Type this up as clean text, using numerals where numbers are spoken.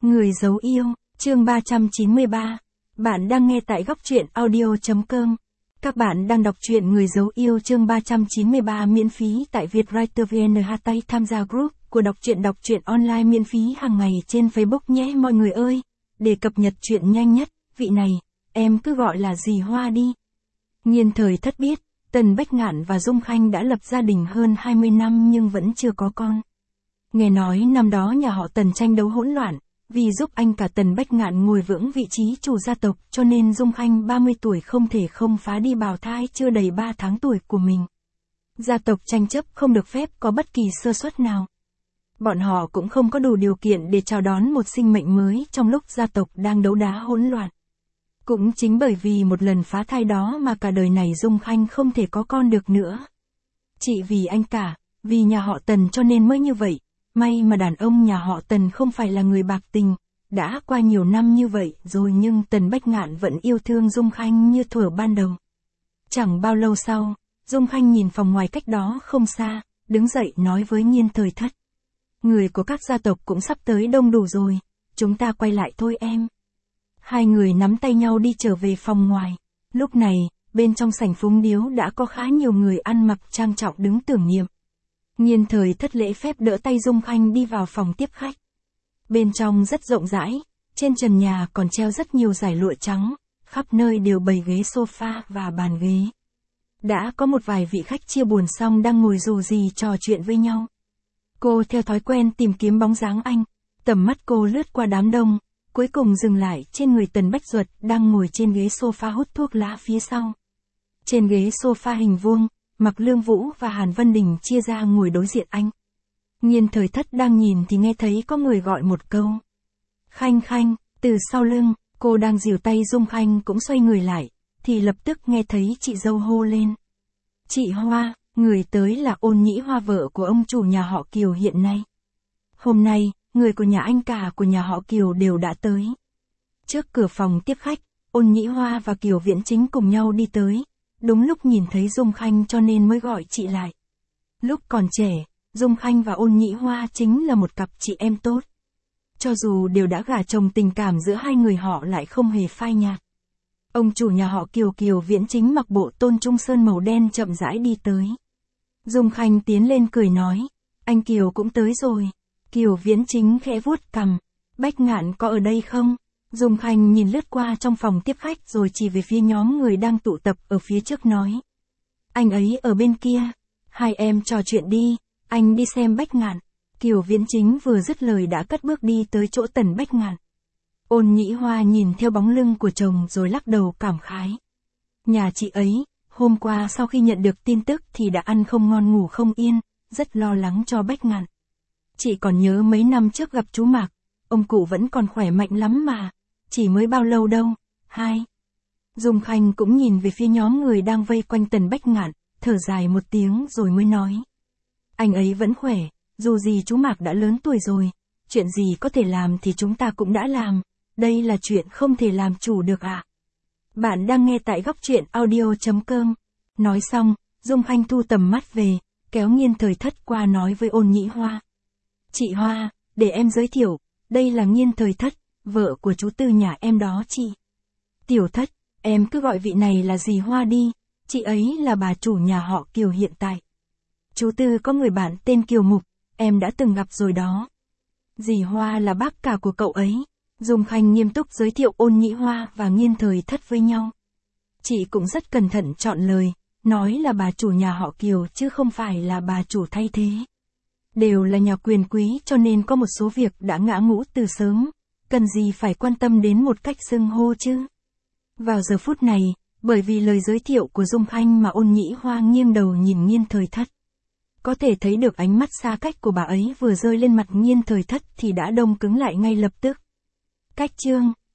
Người giấu yêu, chương 393. Bạn đang nghe tại góc truyện audio.com. Các bạn đang đọc truyện Người giấu yêu chương 393 miễn phí tại Vietwriter VN. Hãy tham gia group của đọc truyện online miễn phí hàng ngày trên Facebook nhé mọi người ơi. Để cập nhật truyện nhanh nhất, vị này, em cứ gọi là dì Hoa đi. Nhiên thời thất biết, Tần Bách Ngạn và Dung Khanh đã lập gia đình hơn 20 năm nhưng vẫn chưa có con. Nghe nói năm đó nhà họ Tần tranh đấu hỗn loạn, vì giúp anh cả Tần Bách Ngạn ngồi vững vị trí chủ gia tộc cho nên Dung Khanh 30 tuổi không thể không phá đi bào thai chưa đầy 3 tháng tuổi của mình. Gia tộc tranh chấp không được phép có bất kỳ sơ suất nào. Bọn họ cũng không có đủ điều kiện để chào đón một sinh mệnh mới trong lúc gia tộc đang đấu đá hỗn loạn. Cũng chính bởi vì một lần phá thai đó mà cả đời này Dung Khanh không thể có con được nữa. Chỉ vì anh cả, vì nhà họ Tần cho nên mới như vậy. May mà đàn ông nhà họ Tần không phải là người bạc tình, đã qua nhiều năm như vậy rồi nhưng Tần Bách Ngạn vẫn yêu thương Dung Khanh như thuở ban đầu. Chẳng bao lâu sau, Dung Khanh nhìn phòng ngoài cách đó không xa, đứng dậy nói với Nhiên thời thất. Người của các gia tộc cũng sắp tới đông đủ rồi, chúng ta quay lại thôi em. Hai người nắm tay nhau đi trở về phòng ngoài. Lúc này, bên trong sảnh phúng điếu đã có khá nhiều người ăn mặc trang trọng đứng tưởng niệm. Nhiên thời thất lễ phép đỡ tay Dung Khanh đi vào phòng tiếp khách. Bên trong rất rộng rãi, trên trần nhà còn treo rất nhiều dải lụa trắng, khắp nơi đều bày ghế sofa và bàn ghế. Đã có một vài vị khách chia buồn xong đang ngồi dù gì trò chuyện với nhau. Cô theo thói quen tìm kiếm bóng dáng anh, tầm mắt cô lướt qua đám đông, cuối cùng dừng lại trên người Tần Bách Duật đang ngồi trên ghế sofa hút thuốc lá phía sau. Trên ghế sofa hình vuông, Mạc Lương Vũ và Hàn Vân Đình chia ra ngồi đối diện anh. Nhiên thời thất đang nhìn thì nghe thấy có người gọi một câu. Khanh Khanh, từ sau lưng, cô đang dìu tay Dung Khanh cũng xoay người lại, thì lập tức nghe thấy chị dâu hô lên. Chị Hoa, người tới là Ôn Nhĩ Hoa vợ của ông chủ nhà họ Kiều hiện nay. Hôm nay, người của nhà anh cả của nhà họ Kiều đều đã tới. Trước cửa phòng tiếp khách, Ôn Nhĩ Hoa và Kiều Viễn Chính cùng nhau đi tới. Đúng lúc nhìn thấy Dung Khanh cho nên mới gọi chị lại. Lúc còn trẻ, Dung Khanh và Ôn Nhĩ Hoa chính là một cặp chị em tốt. Cho dù đều đã gả chồng tình cảm giữa hai người họ lại không hề phai nhạt. Ông chủ nhà họ Kiều Viễn Chính mặc bộ tôn trung sơn màu đen chậm rãi đi tới. Dung Khanh tiến lên cười nói, anh Kiều cũng tới rồi. Kiều Viễn Chính khẽ vuốt cằm, Bách Ngạn có ở đây không? Dung Khanh nhìn lướt qua trong phòng tiếp khách rồi chỉ về phía nhóm người đang tụ tập ở phía trước nói. Anh ấy ở bên kia, hai em trò chuyện đi, anh đi xem Bách Ngạn. Kiều Viễn Chính vừa dứt lời đã cất bước đi tới chỗ Tần Bách Ngạn. Ôn Nhĩ Hoa nhìn theo bóng lưng của chồng rồi lắc đầu cảm khái. Nhà chị ấy, hôm qua sau khi nhận được tin tức thì đã ăn không ngon ngủ không yên, rất lo lắng cho Bách Ngạn. Chị còn nhớ mấy năm trước gặp chú Mạc, ông cụ vẫn còn khỏe mạnh lắm mà. Chỉ mới bao lâu đâu, hai. Dung Khanh cũng nhìn về phía nhóm người đang vây quanh Tần Bách Ngạn, thở dài một tiếng rồi mới nói. Anh ấy vẫn khỏe, dù gì chú Mạc đã lớn tuổi rồi, chuyện gì có thể làm thì chúng ta cũng đã làm, đây là chuyện không thể làm chủ được ạ. Bạn đang nghe tại góc truyện audio.com. Nói xong, Dung Khanh thu tầm mắt về, kéo Nhiên thời thất qua nói với Ôn Nhĩ Hoa. Chị Hoa, để em giới thiệu, đây là Nhiên thời thất. Vợ của chú Tư nhà em đó chị. Tiểu thất, em cứ gọi vị này là dì Hoa đi, chị ấy là bà chủ nhà họ Kiều hiện tại. Chú Tư có người bạn tên Kiều Mục, em đã từng gặp rồi đó. Dì Hoa là bác cả của cậu ấy. Dung Khanh nghiêm túc giới thiệu Ôn Nhĩ Hoa và Nhiên thời thất với nhau. Chị cũng rất cẩn thận chọn lời, nói là bà chủ nhà họ Kiều chứ không phải là bà chủ thay thế. Đều là nhà quyền quý cho nên có một số việc đã ngã ngũ từ sớm. Cần gì phải quan tâm đến một cách xưng hô chứ? Vào giờ phút này, bởi vì lời giới thiệu của Dung Khanh mà Ôn Nhĩ Hoa nghiêng đầu nhìn Nhiên thời thất. Có thể thấy được ánh mắt xa cách của bà ấy vừa rơi lên mặt Nhiên thời thất thì đã đông cứng lại ngay lập tức. Cách chương